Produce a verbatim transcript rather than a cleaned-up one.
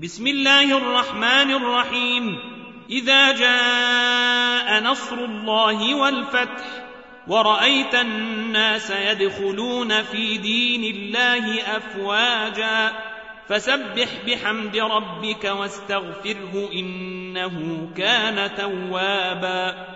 بسم الله الرحمن الرحيم. إذا جاء نصر الله والفتح ورأيت الناس يدخلون في دين الله أفواجا فسبح بحمد ربك واستغفره إنه كان توابا.